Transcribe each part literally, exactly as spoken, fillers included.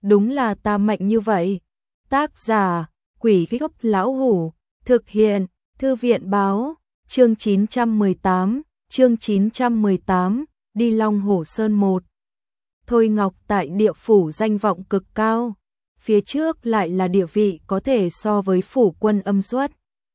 đúng là ta mạnh như vậy. Tác giả, Quỷ Gốc Lão Hủ, thực hiện, Thư viện Báo, chương chín trăm mười tám, chương chín trăm mười tám, đi Long Hổ Sơn một. Thôi Ngọc tại địa phủ danh vọng cực cao, phía trước lại là địa vị có thể so với phủ quân âm xuất.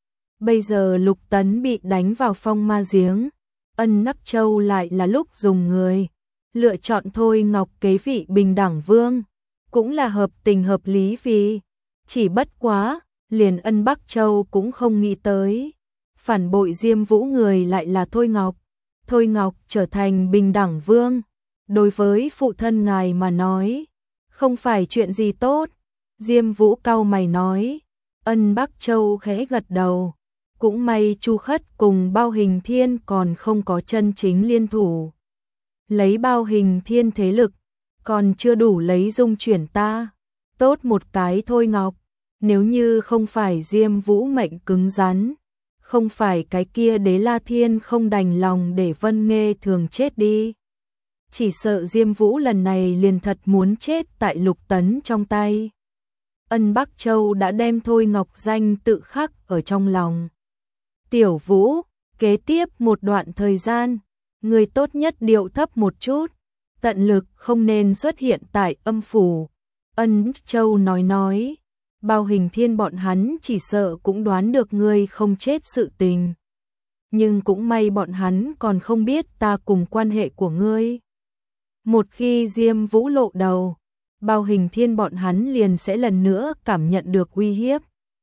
Bây giờ Lục Tấn bị đánh vào phong ma giếng, Ân Nắc Châu lại là lúc dùng người, lựa chọn Thôi Ngọc kế vị bình đẳng vương, cũng là hợp tình hợp lý vì, chỉ bất quá, liền Ân Bắc Châu cũng không nghĩ tới. Phản bội Diêm Vũ người lại là Thôi Ngọc, Thôi Ngọc trở thành bình đẳng vương. Đối với phụ thân ngài mà nói, không phải chuyện gì tốt. Diêm Vũ cau mày nói, Ân Bắc Châu khẽ gật đầu. Cũng may Chu Khất cùng Bao Hình Thiên còn không có chân chính liên thủ. Lấy Bao Hình Thiên thế lực, còn chưa đủ lấy dung chuyển ta. Tốt một cái Thôi Ngọc, nếu như không phải Diêm Vũ mệnh cứng rắn, không phải cái kia Đế La Thiên không đành lòng để Vân Nghê Thường chết đi. Chỉ sợ Diêm Vũ lần này liền thật muốn chết tại Lục Tấn trong tay. Ân Bắc Châu đã đem Thôi Ngọc danh tự khắc ở trong lòng. Tiểu Vũ, kế tiếp một đoạn thời gian, người tốt nhất điệu thấp một chút, tận lực không nên xuất hiện tại âm phủ. Ân Châu nói nói, Bao Hình Thiên bọn hắn chỉ sợ cũng đoán được ngươi không chết sự tình. Nhưng cũng may bọn hắn còn không biết ta cùng quan hệ của ngươi. Một khi Diêm Vũ lộ đầu, Bao Hình Thiên bọn hắn liền sẽ lần nữa cảm nhận được uy hiếp.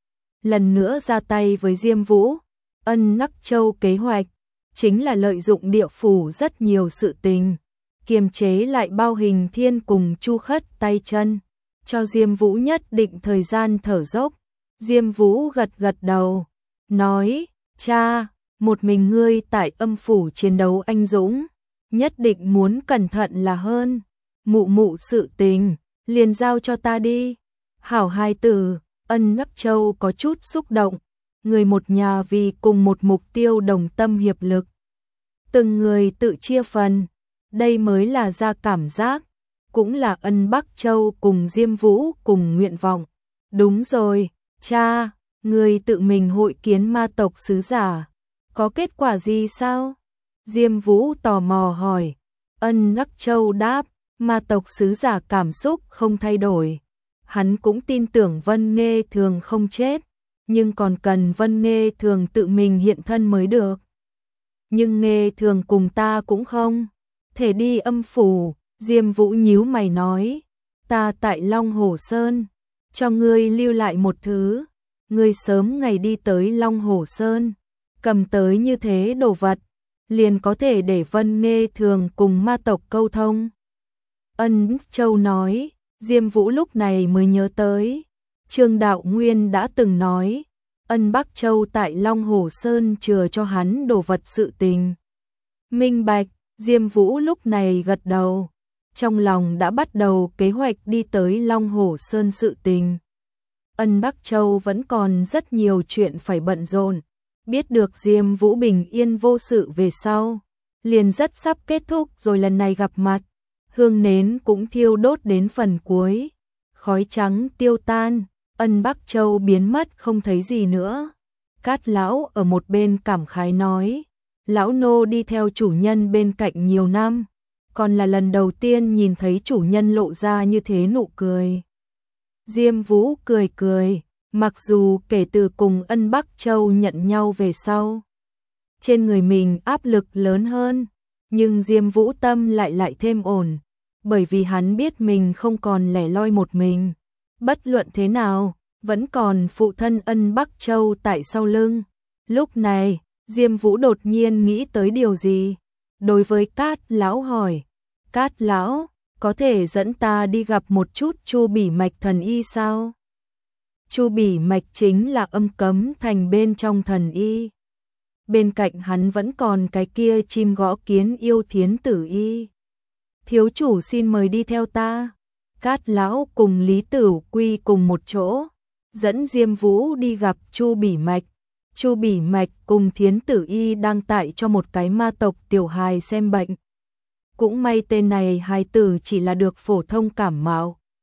Lần nữa ra tay với Diêm Vũ. Ân Nắc Châu kế hoạch chính là lợi dụng địa phủ rất nhiều sự tình, kiềm chế lại Bao Hình Thiên cùng Chu Khất tay chân, cho Diêm Vũ nhất định thời gian thở dốc. Diêm Vũ gật gật đầu, nói, cha, một mình ngươi tại âm phủ chiến đấu anh dũng, nhất định muốn cẩn thận là hơn. Mụ mụ sự tình, liền giao cho ta đi. Hảo hai tử. Ân Nắc Châu có chút xúc động. Người một nhà vì cùng một mục tiêu đồng tâm hiệp lực. Từng người tự chia phần, đây mới là ra cảm giác, cũng là Ân Bắc Châu cùng Diêm Vũ cùng nguyện vọng. Đúng rồi, cha, người tự mình hội kiến ma tộc sứ giả, có kết quả gì sao? Diêm Vũ tò mò hỏi. Ân Nắc Châu đáp, ma tộc sứ giả cảm xúc không thay đổi. Hắn cũng tin tưởng Vân Nghê Thường không chết, nhưng còn cần Vân Nghê Thường tự mình hiện thân mới được. Nhưng Nghê Thường cùng ta cũng không thể đi âm phủ. Diêm Vũ nhíu mày nói, ta tại Long Hổ Sơn, cho ngươi lưu lại một thứ, ngươi sớm ngày đi tới Long Hổ Sơn, cầm tới như thế đồ vật, liền có thể để Vân Nghê Thường cùng ma tộc câu thông. Ân Châu nói, Diêm Vũ lúc này mới nhớ tới, Trương Đạo Nguyên đã từng nói, Ân Bắc Châu tại Long Hổ Sơn chừa cho hắn đồ vật sự tình. Minh bạch, Diêm Vũ lúc này gật đầu, trong lòng đã bắt đầu kế hoạch đi tới Long Hổ Sơn sự tình. Ân Bắc Châu vẫn còn rất nhiều chuyện phải bận rộn, biết được Diêm Vũ bình yên vô sự về sau, liền rất sắp kết thúc rồi lần này gặp mặt. Hương nến cũng thiêu đốt đến phần cuối, khói trắng tiêu tan, Ân Bắc Châu biến mất không thấy gì nữa. Cát lão ở một bên cảm khái nói, lão nô đi theo chủ nhân bên cạnh nhiều năm, còn là lần đầu tiên nhìn thấy chủ nhân lộ ra như thế nụ cười. Diêm Vũ cười cười, mặc dù kể từ cùng Ân Bắc Châu nhận nhau về sau, trên người mình áp lực lớn hơn, nhưng Diêm Vũ tâm lại lại thêm ổn, bởi vì hắn biết mình không còn lẻ loi một mình, bất luận thế nào, vẫn còn phụ thân Ân Bắc Châu tại sau lưng. Lúc này, Diêm Vũ đột nhiên nghĩ tới điều gì, đối với Cát lão hỏi, Cát lão, có thể dẫn ta đi gặp một chút Chu Bỉ Mạch thần y sao? Chu Bỉ Mạch chính là Âm Cấm Thành bên trong thần y. Bên cạnh hắn vẫn còn cái kia chim gõ kiến yêu Thiến Tử y. Thiếu chủ xin mời đi theo ta. Cát lão cùng Lý Tửu Quy cùng một chỗ, dẫn Diêm Vũ đi gặp Chu Bỉ Mạch. Chu Bỉ Mạch cùng Thiến Tử y đang tại cho một cái ma tộc tiểu hài xem bệnh. Cũng may tên này hài tử chỉ là được phổ thông cảm mạo,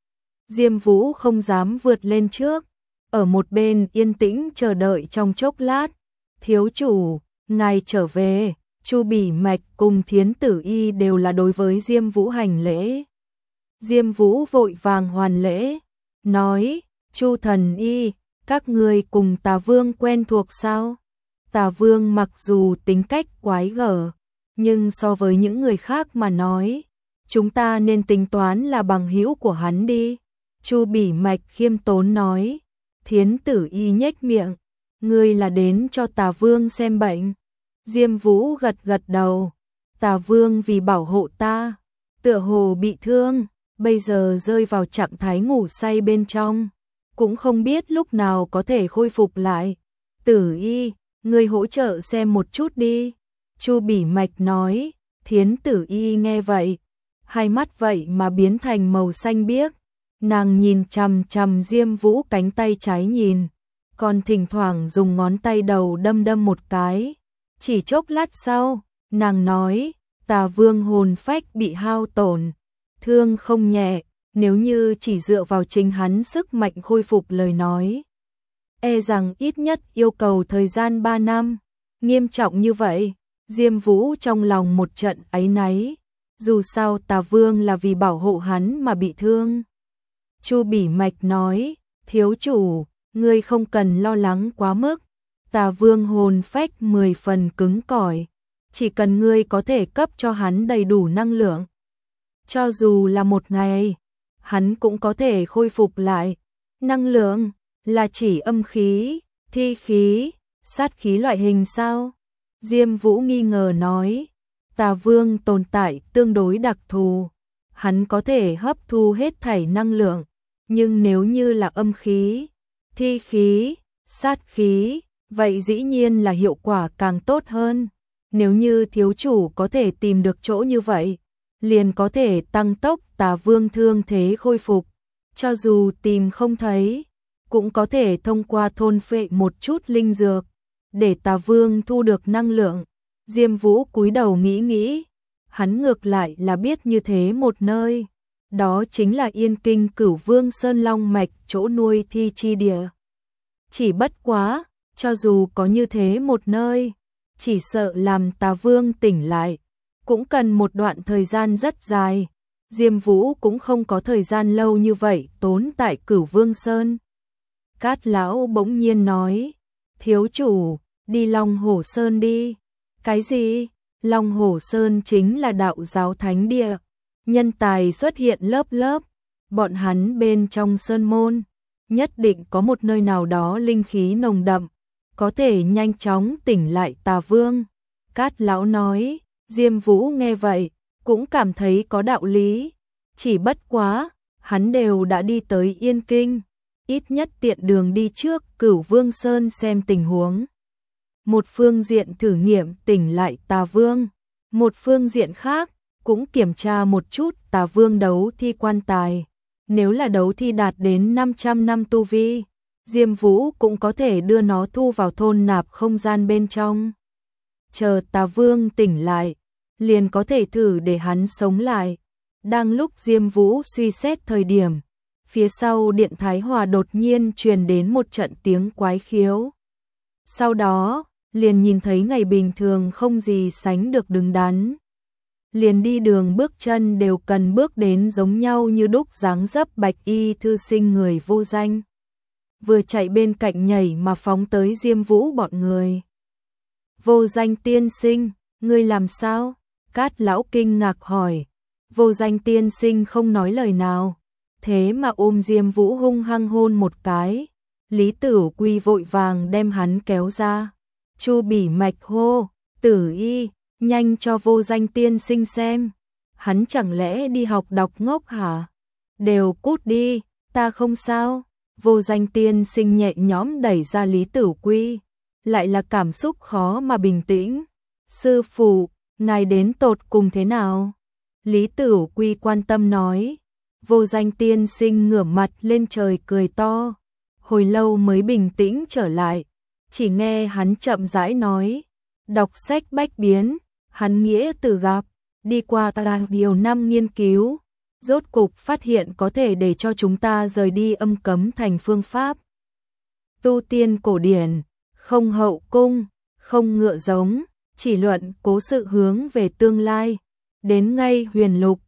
Diêm Vũ không dám vượt lên trước, ở một bên yên tĩnh chờ đợi trong chốc lát. Thiếu chủ, ngài trở về. Chu Bỉ Mạch cùng Thiến Tử Y đều là đối với Diêm Vũ hành lễ. Diêm Vũ vội vàng hoàn lễ, nói, Chu thần y, các người cùng Tà Vương quen thuộc sao? Tà Vương mặc dù tính cách quái gở, nhưng so với những người khác mà nói, chúng ta nên tính toán là bằng hữu của hắn đi. Chu Bỉ Mạch khiêm tốn nói. Thiến Tử Y nhếch miệng, ngươi là đến cho Tà Vương xem bệnh. Diêm Vũ gật gật đầu, Tà Vương vì bảo hộ ta, tựa hồ bị thương, bây giờ rơi vào trạng thái ngủ say bên trong, cũng không biết lúc nào có thể khôi phục lại. Tử Y, ngươi hỗ trợ xem một chút đi. Chu Bỉ Mạch nói. Thiến Tử Y nghe vậy, hai mắt vậy mà biến thành màu xanh biếc, nàng nhìn chằm chằm Diêm Vũ cánh tay trái nhìn, còn thỉnh thoảng dùng ngón tay đầu đâm đâm một cái. Chỉ chốc lát sau, nàng nói, Tà Vương hồn phách bị hao tổn, thương không nhẹ, nếu như chỉ dựa vào chính hắn sức mạnh khôi phục lời nói, e rằng ít nhất yêu cầu thời gian ba năm. Nghiêm trọng như vậy, Diêm Vũ trong lòng một trận áy náy, dù sao Tà Vương là vì bảo hộ hắn mà bị thương. Chu Bỉ Mạch nói, thiếu chủ, ngươi không cần lo lắng quá mức, Tà Vương hồn phách mười phần cứng cỏi, chỉ cần ngươi có thể cấp cho hắn đầy đủ năng lượng, cho dù là một ngày, hắn cũng có thể khôi phục lại. Năng lượng là chỉ âm khí, thi khí, sát khí loại hình sao? Diêm Vũ nghi ngờ nói, Tà Vương tồn tại tương đối đặc thù, hắn có thể hấp thu hết thảy năng lượng, nhưng nếu như là âm khí, thi khí, sát khí, vậy dĩ nhiên là hiệu quả càng tốt hơn. Nếu như thiếu chủ có thể tìm được chỗ như vậy, liền có thể tăng tốc Tà Vương thương thế khôi phục, cho dù tìm không thấy, cũng có thể thông qua thôn phệ một chút linh dược, để Tà Vương thu được năng lượng. Diêm Vũ cúi đầu nghĩ nghĩ, hắn ngược lại là biết như thế một nơi, đó chính là Yên Kinh Cửu Vương Sơn Long Mạch chỗ nuôi thi chi địa. Chỉ bất quá, cho dù có như thế một nơi, chỉ sợ làm Tà Vương tỉnh lại, cũng cần một đoạn thời gian rất dài. Diêm Vũ cũng không có thời gian lâu như vậy tốn tại Cửu Vương Sơn. Cát lão bỗng nhiên nói, thiếu chủ, đi Long Hổ Sơn đi. Cái gì? Long Hổ Sơn chính là đạo giáo thánh địa, nhân tài xuất hiện lớp lớp, bọn hắn bên trong sơn môn, nhất định có một nơi nào đó linh khí nồng đậm, có thể nhanh chóng tỉnh lại Tà Vương. Cát lão nói. Diêm Vũ nghe vậy, cũng cảm thấy có đạo lý, chỉ bất quá, hắn đều đã đi tới Yên Kinh, ít nhất tiện đường đi trước Cửu Vương Sơn xem tình huống. Một phương diện thử nghiệm tỉnh lại Tà Vương, một phương diện khác, cũng kiểm tra một chút Tà Vương đấu thi quan tài. Nếu là đấu thi đạt đến năm trăm năm tu vi, Diêm Vũ cũng có thể đưa nó thu vào thôn nạp không gian bên trong. Chờ Tà Vương tỉnh lại, liền có thể thử để hắn sống lại. Đang lúc Diêm Vũ suy xét thời điểm, phía sau Điện Thái Hòa đột nhiên truyền đến một trận tiếng quái khiếu. Sau đó, liền nhìn thấy ngày bình thường không gì sánh được đứng đắn. Liền đi đường bước chân đều cần bước đến giống nhau như đúc dáng dấp bạch y thư sinh người vô danh. Vừa chạy bên cạnh nhảy mà phóng tới Diêm Vũ bọn người. Vô Danh tiên sinh, ngươi làm sao? Cát lão kinh ngạc hỏi. Vô Danh tiên sinh không nói lời nào, thế mà ôm Diêm Vũ hung hăng hôn một cái. Lý Tử Quy vội vàng đem hắn kéo ra. Chu Bỉ Mạch hô, Tử Y, nhanh cho Vô Danh tiên sinh xem. Hắn chẳng lẽ đi học đọc ngốc hả? Đều cút đi, ta không sao. Vô Danh tiên sinh nhẹ nhõm đẩy ra Lý Tử Quy, lại là cảm xúc khó mà bình tĩnh. Sư phụ, ngài đến tột cùng thế nào? Lý Tử Quy quan tâm nói. Vô Danh tiên sinh ngửa mặt lên trời cười to, hồi lâu mới bình tĩnh trở lại. Chỉ nghe hắn chậm rãi nói, đọc sách bách biến, hắn nghĩa từ gặp, đi qua ta điều năm nghiên cứu, rốt cục phát hiện có thể để cho chúng ta rời đi âm cấm thành phương pháp tu tiên cổ điển, không hậu cung, không ngựa giống, chỉ luận cố sự hướng về tương lai. Đến ngay huyền lục,